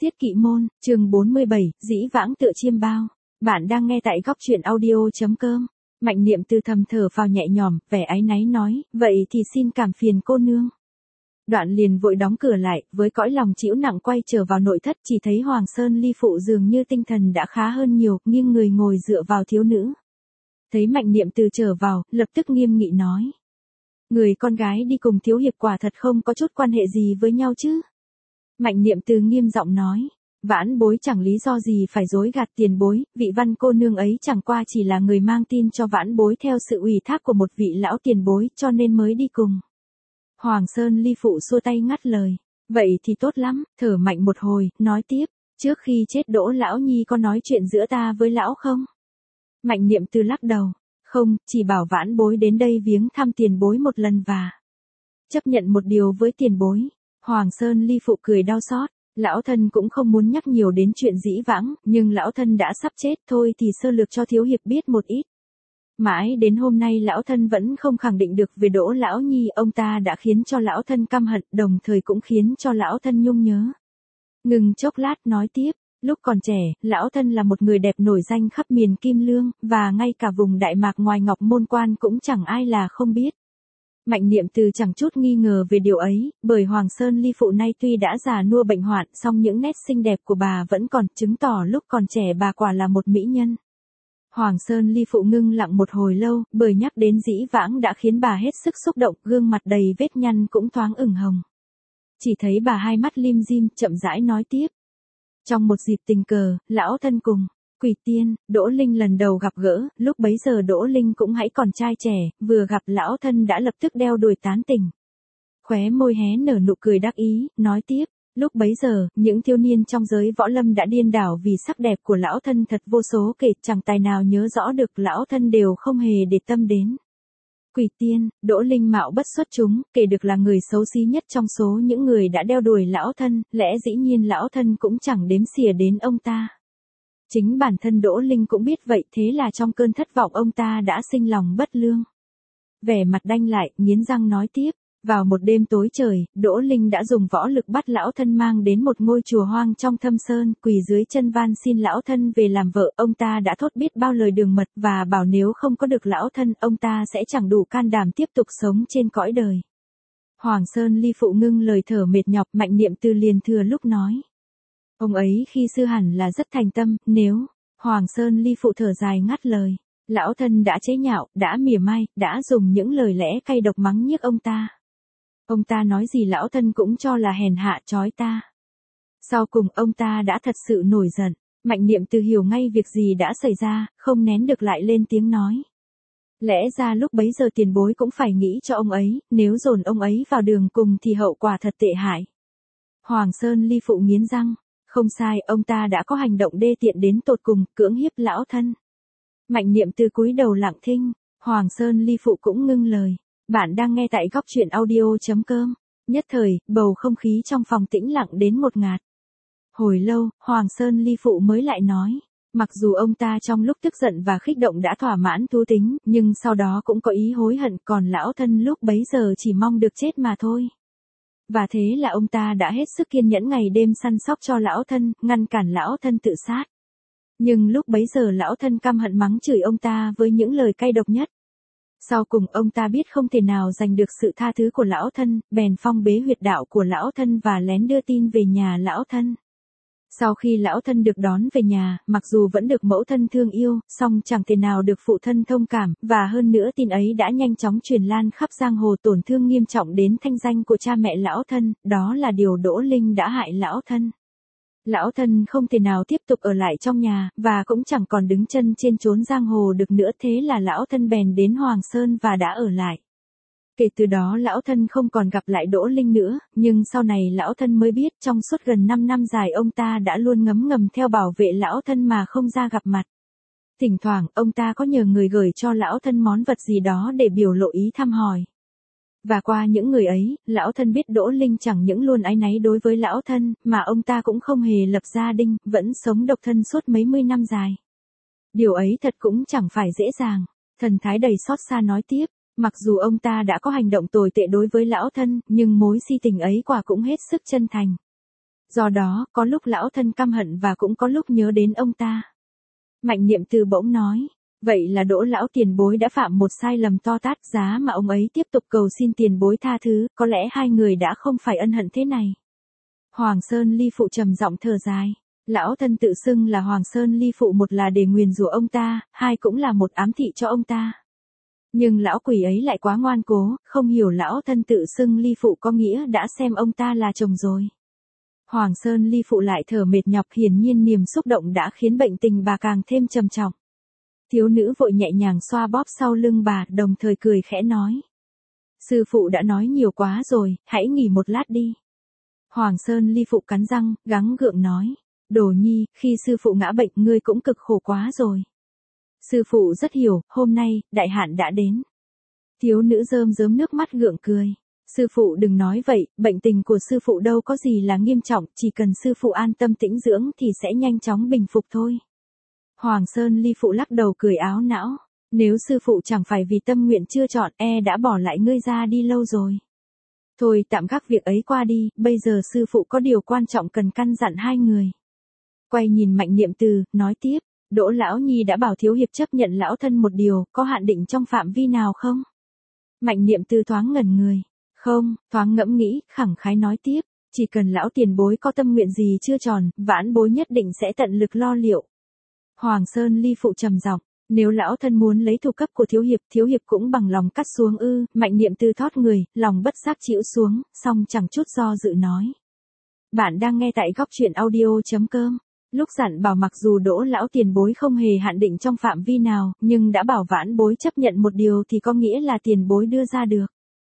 Tiết Kỵ Môn, chương 47, dĩ vãng tựa chiêm bao. Bạn đang nghe tại góc truyện audio.com. Mạnh Niệm Từ thầm thở phào nhẹ nhõm, vẻ áy náy nói, vậy thì xin cảm phiền cô nương. Đoạn liền vội đóng cửa lại, với cõi lòng chịu nặng quay trở vào nội thất, chỉ thấy Hoàng Sơn Ly Phụ dường như tinh thần đã khá hơn nhiều, nghiêng người ngồi dựa vào thiếu nữ. Thấy Mạnh Niệm Từ trở vào, lập tức nghiêm nghị nói. Người con gái đi cùng thiếu hiệp quả thật không có chút quan hệ gì với nhau chứ. Mạnh Niệm Từ nghiêm giọng nói, vãn bối chẳng lý do gì phải dối gạt tiền bối, vị Văn cô nương ấy chẳng qua chỉ là người mang tin cho vãn bối theo sự ủy thác của một vị lão tiền bối cho nên mới đi cùng. Hoàng Sơn Ly Phụ xua tay ngắt lời, vậy thì tốt lắm, thở mạnh một hồi, nói tiếp, trước khi chết Đỗ lão nhi có nói chuyện giữa ta với lão không? Mạnh Niệm Từ lắc đầu, không, chỉ bảo vãn bối đến đây viếng thăm tiền bối một lần và chấp nhận một điều với tiền bối. Hoàng Sơn Ly Phụ cười đau xót, lão thân cũng không muốn nhắc nhiều đến chuyện dĩ vãng, nhưng lão thân đã sắp chết thôi thì sơ lược cho thiếu hiệp biết một ít. Mãi đến hôm nay lão thân vẫn không khẳng định được về Đỗ lão nhi, ông ta đã khiến cho lão thân căm hận, đồng thời cũng khiến cho lão thân nhung nhớ. Ngừng chốc lát nói tiếp, lúc còn trẻ, lão thân là một người đẹp nổi danh khắp miền Kim Lương, và ngay cả vùng Đại Mạc ngoài Ngọc Môn Quan cũng chẳng ai là không biết. Mạnh Niệm Từ chẳng chút nghi ngờ về điều ấy, bởi Hoàng Sơn Ly Phụ nay tuy đã già nua bệnh hoạn, song những nét xinh đẹp của bà vẫn còn, chứng tỏ lúc còn trẻ bà quả là một mỹ nhân. Hoàng Sơn Ly Phụ ngưng lặng một hồi lâu, bởi nhắc đến dĩ vãng đã khiến bà hết sức xúc động, gương mặt đầy vết nhăn cũng thoáng ửng hồng. Chỉ thấy bà hai mắt lim dim, chậm rãi nói tiếp. Trong một dịp tình cờ, lão thân cùng Quỷ Tiên, Đỗ Linh lần đầu gặp gỡ, lúc bấy giờ Đỗ Linh cũng hãy còn trai trẻ, vừa gặp lão thân đã lập tức đeo đuổi tán tỉnh. Khóe môi hé nở nụ cười đắc ý, nói tiếp, lúc bấy giờ, những thiếu niên trong giới võ lâm đã điên đảo vì sắc đẹp của lão thân thật vô số kể, chẳng tài nào nhớ rõ được, lão thân đều không hề để tâm đến. Quỷ Tiên, Đỗ Linh mạo bất xuất chúng, kể được là người xấu xí nhất trong số những người đã đeo đuổi lão thân, lẽ dĩ nhiên lão thân cũng chẳng đếm xỉa đến ông ta. Chính bản thân Đỗ Linh cũng biết vậy, thế là trong cơn thất vọng ông ta đã sinh lòng bất lương. Vẻ mặt đanh lại, nghiến răng nói tiếp, vào một đêm tối trời, Đỗ Linh đã dùng võ lực bắt lão thân mang đến một ngôi chùa hoang trong thâm sơn, quỳ dưới chân van xin lão thân về làm vợ, ông ta đã thốt biết bao lời đường mật và bảo nếu không có được lão thân, ông ta sẽ chẳng đủ can đảm tiếp tục sống trên cõi đời. Hoàng Sơn Ly Phụ ngưng lời thở mệt nhọc, Mạnh Niệm Từ liền thừa lúc nói. Ông ấy khi xưa hẳn là rất thành tâm, nếu, Hoàng Sơn Ly Phụ thở dài ngắt lời, lão thân đã chế nhạo, đã mỉa mai, đã dùng những lời lẽ cay độc mắng nhiếc ông ta. Ông ta nói gì lão thân cũng cho là hèn hạ chói ta. Sau cùng ông ta đã thật sự nổi giận, Mạnh Niệm Từ hiểu ngay việc gì đã xảy ra, không nén được lại lên tiếng nói. Lẽ ra lúc bấy giờ tiền bối cũng phải nghĩ cho ông ấy, nếu dồn ông ấy vào đường cùng thì hậu quả thật tệ hại. Hoàng Sơn Ly Phụ nghiến răng. Không sai, ông ta đã có hành động đê tiện đến tột cùng, cưỡng hiếp lão thân. Mạnh Niệm Từ cúi đầu lặng thinh, Hoàng Sơn Ly Phụ cũng ngưng lời. Bạn đang nghe tại góc truyện audio.com. Nhất thời, bầu không khí trong phòng tĩnh lặng đến ngột ngạt. Hồi lâu, Hoàng Sơn Ly Phụ mới lại nói. Mặc dù ông ta trong lúc tức giận và khích động đã thỏa mãn thú tính, nhưng sau đó cũng có ý hối hận, còn lão thân lúc bấy giờ chỉ mong được chết mà thôi. Và thế là ông ta đã hết sức kiên nhẫn ngày đêm săn sóc cho lão thân, ngăn cản lão thân tự sát. Nhưng lúc bấy giờ lão thân căm hận mắng chửi ông ta với những lời cay độc nhất. Sau cùng ông ta biết không thể nào giành được sự tha thứ của lão thân, bèn phong bế huyệt đạo của lão thân và lén đưa tin về nhà lão thân. Sau khi lão thân được đón về nhà, mặc dù vẫn được mẫu thân thương yêu, song chẳng thể nào được phụ thân thông cảm, và hơn nữa tin ấy đã nhanh chóng truyền lan khắp giang hồ, tổn thương nghiêm trọng đến thanh danh của cha mẹ lão thân, đó là điều Đỗ Linh đã hại lão thân. Lão thân không thể nào tiếp tục ở lại trong nhà, và cũng chẳng còn đứng chân trên chốn giang hồ được nữa, thế là lão thân bèn đến Hoàng Sơn và đã ở lại. Kể từ đó lão thân không còn gặp lại Đỗ Linh nữa, nhưng sau này lão thân mới biết trong suốt gần 5 năm dài ông ta đã luôn ngấm ngầm theo bảo vệ lão thân mà không ra gặp mặt. Thỉnh thoảng ông ta có nhờ người gửi cho lão thân món vật gì đó để biểu lộ ý thăm hỏi. Và qua những người ấy, lão thân biết Đỗ Linh chẳng những luôn áy náy đối với lão thân, mà ông ta cũng không hề lập gia đình, vẫn sống độc thân suốt mấy mươi năm dài. Điều ấy thật cũng chẳng phải dễ dàng. Thần thái đầy xót xa nói tiếp. Mặc dù ông ta đã có hành động tồi tệ đối với lão thân, nhưng mối si tình ấy quả cũng hết sức chân thành. Do đó, có lúc lão thân căm hận và cũng có lúc nhớ đến ông ta. Mạnh Niệm Từ bỗng nói, vậy là Đỗ lão tiền bối đã phạm một sai lầm to tát, giá mà ông ấy tiếp tục cầu xin tiền bối tha thứ, có lẽ hai người đã không phải ân hận thế này. Hoàng Sơn Ly Phụ trầm giọng thở dài. Lão thân tự xưng là Hoàng Sơn Ly Phụ, một là để nguyền rủa ông ta, hai cũng là một ám thị cho ông ta. Nhưng lão quỷ ấy lại quá ngoan cố, không hiểu lão thân tự xưng Ly Phụ có nghĩa đã xem ông ta là chồng rồi. Hoàng Sơn Ly Phụ lại thở mệt nhọc, hiển nhiên niềm xúc động đã khiến bệnh tình bà càng thêm trầm trọng. Thiếu nữ vội nhẹ nhàng xoa bóp sau lưng bà, đồng thời cười khẽ nói. Sư phụ đã nói nhiều quá rồi, hãy nghỉ một lát đi. Hoàng Sơn Ly Phụ cắn răng, gắng gượng nói. Đồ nhi, khi sư phụ ngã bệnh ngươi cũng cực khổ quá rồi. Sư phụ rất hiểu, hôm nay, đại hạn đã đến. Thiếu nữ rơm rớm nước mắt gượng cười. Sư phụ đừng nói vậy, bệnh tình của sư phụ đâu có gì là nghiêm trọng, chỉ cần sư phụ an tâm tĩnh dưỡng thì sẽ nhanh chóng bình phục thôi. Hoàng Sơn Ly Phụ lắc đầu cười áo não. Nếu sư phụ chẳng phải vì tâm nguyện chưa chọn, đã bỏ lại ngươi ra đi lâu rồi. Thôi tạm gác việc ấy qua đi, bây giờ sư phụ có điều quan trọng cần căn dặn hai người. Quay nhìn Mạnh Niệm Từ, nói tiếp, Đỗ lão nhi đã bảo thiếu hiệp chấp nhận lão thân một điều, có hạn định trong phạm vi nào không? Mạnh Niệm Từ thoáng ngẩn người. Không, thoáng ngẫm nghĩ, khẳng khái nói tiếp, chỉ cần lão tiền bối có tâm nguyện gì chưa tròn, vãn bối nhất định sẽ tận lực lo liệu. Hoàng Sơn Ly Phụ trầm giọng, nếu lão thân muốn lấy thủ cấp của thiếu hiệp cũng bằng lòng cắt xuống ư? Mạnh Niệm Từ thót người, lòng bất giác chịu xuống, song chẳng chút do dự nói. Bạn đang nghe tại góc truyện audio.com. Lúc dặn bảo mặc dù Đỗ lão tiền bối không hề hạn định trong phạm vi nào, nhưng đã bảo vãn bối chấp nhận một điều thì có nghĩa là tiền bối đưa ra được.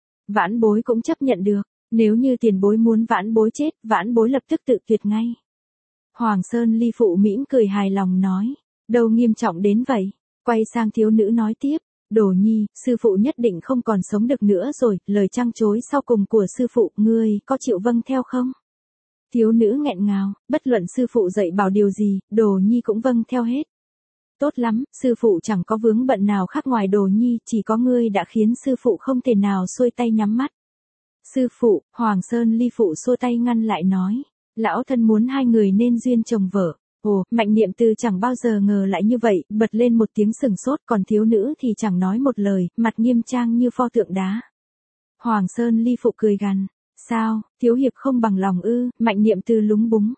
Vãn bối cũng chấp nhận được, nếu như tiền bối muốn vãn bối chết, vãn bối lập tức tự tuyệt ngay. Hoàng Sơn Ly Phụ mỉm cười hài lòng nói, đâu nghiêm trọng đến vậy. Quay sang thiếu nữ nói tiếp, Đồ nhi, sư phụ nhất định không còn sống được nữa rồi, lời trăng chối sau cùng của sư phụ, ngươi có chịu vâng theo không? Thiếu nữ nghẹn ngào, bất luận sư phụ dạy bảo điều gì, Đồ nhi cũng vâng theo hết. Tốt lắm, sư phụ chẳng có vướng bận nào khác ngoài Đồ nhi, chỉ có ngươi đã khiến sư phụ không thể nào xuôi tay nhắm mắt. Sư phụ, Hoàng Sơn Ly Phụ xua tay ngăn lại nói, lão thân muốn hai người nên duyên chồng vợ. Ồ, Mạnh Niệm Từ chẳng bao giờ ngờ lại như vậy, bật lên một tiếng sừng sốt, còn thiếu nữ thì chẳng nói một lời, mặt nghiêm trang như pho tượng đá. Hoàng Sơn Ly Phụ cười gằn, sao, thiếu hiệp không bằng lòng ư? Mạnh Niệm Từ lúng búng.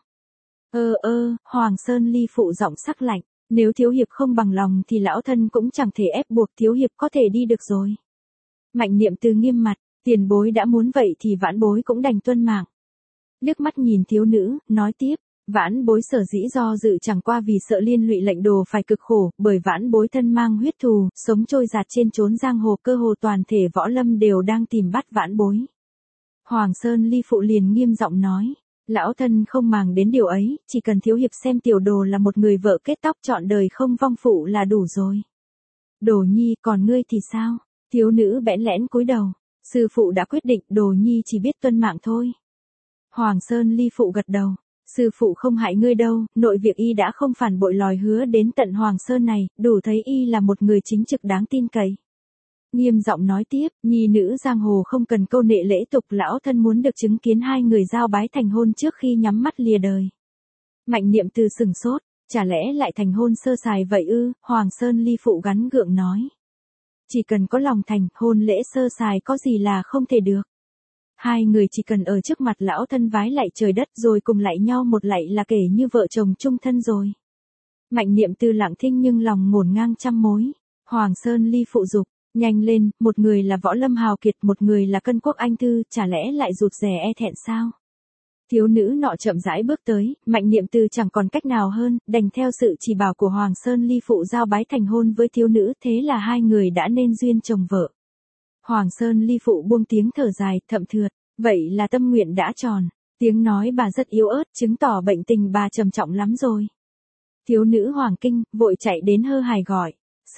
Hoàng Sơn Ly Phụ giọng sắc lạnh, nếu thiếu hiệp không bằng lòng thì lão thân cũng chẳng thể ép buộc thiếu hiệp có thể đi được rồi. Mạnh Niệm Từ nghiêm mặt, tiền bối đã muốn vậy thì vãn bối cũng đành tuân mạng. Liếc mắt nhìn thiếu nữ, nói tiếp, vãn bối sở dĩ do dự chẳng qua vì sợ liên lụy lệnh đồ phải cực khổ, bởi vãn bối thân mang huyết thù, sống trôi giạt trên chốn giang hồ, cơ hồ toàn thể võ lâm đều đang tìm bắt vãn bối. Hoàng Sơn Ly Phụ liền nghiêm giọng nói, lão thân không màng đến điều ấy, chỉ cần thiếu hiệp xem tiểu đồ là một người vợ kết tóc trọn đời không vong phụ là đủ rồi. Đồ nhi, còn ngươi thì sao? Thiếu nữ bẽn lẽn cúi đầu, sư phụ đã quyết định, Đồ nhi chỉ biết tuân mạng thôi. Hoàng Sơn Ly Phụ gật đầu, sư phụ không hại ngươi đâu, nội việc y đã không phản bội lời hứa đến tận Hoàng Sơn này, đủ thấy y là một người chính trực đáng tin cậy. Nghiêm giọng nói tiếp, nhi nữ giang hồ không cần câu nệ lễ tục, lão thân muốn được chứng kiến hai người giao bái thành hôn trước khi nhắm mắt lìa đời. Mạnh Niệm Từ sừng sốt, chả lẽ lại thành hôn sơ sài vậy ư? Hoàng Sơn Ly Phụ gắn gượng nói. Chỉ cần có lòng thành, hôn lễ sơ sài có gì là không thể được. Hai người chỉ cần ở trước mặt lão thân vái lạy trời đất rồi cùng lạy nhau một lạy là kể như vợ chồng chung thân rồi. Mạnh Niệm Từ lặng thinh nhưng lòng ngổn ngang trăm mối. Hoàng Sơn Ly Phụ dục, nhanh lên, một người là võ lâm hào kiệt, một người là cân quốc anh thư, chả lẽ lại rụt rè e thẹn sao? Thiếu nữ nọ chậm rãi bước tới, Mạnh Niệm Từ chẳng còn cách nào hơn, đành theo sự chỉ bảo của Hoàng Sơn Ly Phụ giao bái thành hôn với thiếu nữ, thế là hai người đã nên duyên chồng vợ. Hoàng Sơn Ly Phụ buông tiếng thở dài, thậm thượt, vậy là tâm nguyện đã tròn. Tiếng nói bà rất yếu ớt, chứng tỏ bệnh tình bà trầm trọng lắm rồi. Thiếu nữ Hoàng kinh, vội chạy đến hơ hài gọi,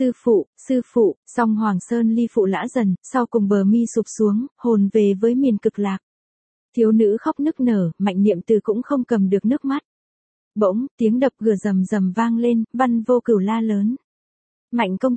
sư phụ, song Hoàng Sơn Ly Phụ lã dần, sau cùng bờ mi sụp xuống, hồn về với miền cực lạc. Thiếu nữ khóc nức nở, Mạnh Niệm Từ cũng không cầm được nước mắt. Bỗng, tiếng đập cửa rầm rầm vang lên, Văn Vô Cửu la lớn. Mạnh công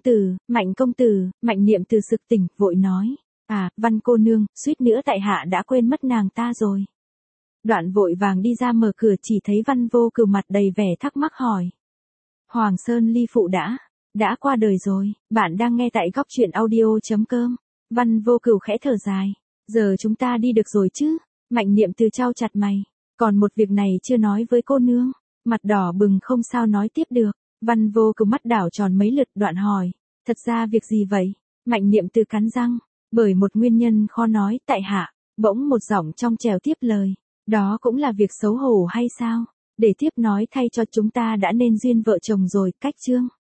tử, Mạnh Niệm Từ sực tỉnh, vội nói. À, Văn cô nương, suýt nữa tại hạ đã quên mất nàng ta rồi. Đoạn vội vàng đi ra mở cửa chỉ thấy Văn Vô Cửu mặt đầy vẻ thắc mắc hỏi. Hoàng Sơn Ly Phụ đã qua đời rồi, bạn đang nghe tại góc truyện audio.com. Văn Vô Cửu khẽ thở dài. Giờ chúng ta đi được rồi chứ? Mạnh Niệm Từ trao chặt mày. Còn một việc này chưa nói với cô nương. Mặt đỏ bừng không sao nói tiếp được. Văn Vô Cửu mắt đảo tròn mấy lượt đoạn hỏi. Thật ra việc gì vậy? Mạnh Niệm Từ cắn răng. Bởi một nguyên nhân khó nói tại hạ. Bỗng một giọng trong trèo tiếp lời. Đó cũng là việc xấu hổ hay sao? Để tiếp nói thay cho chúng ta đã nên duyên vợ chồng rồi, cách chương.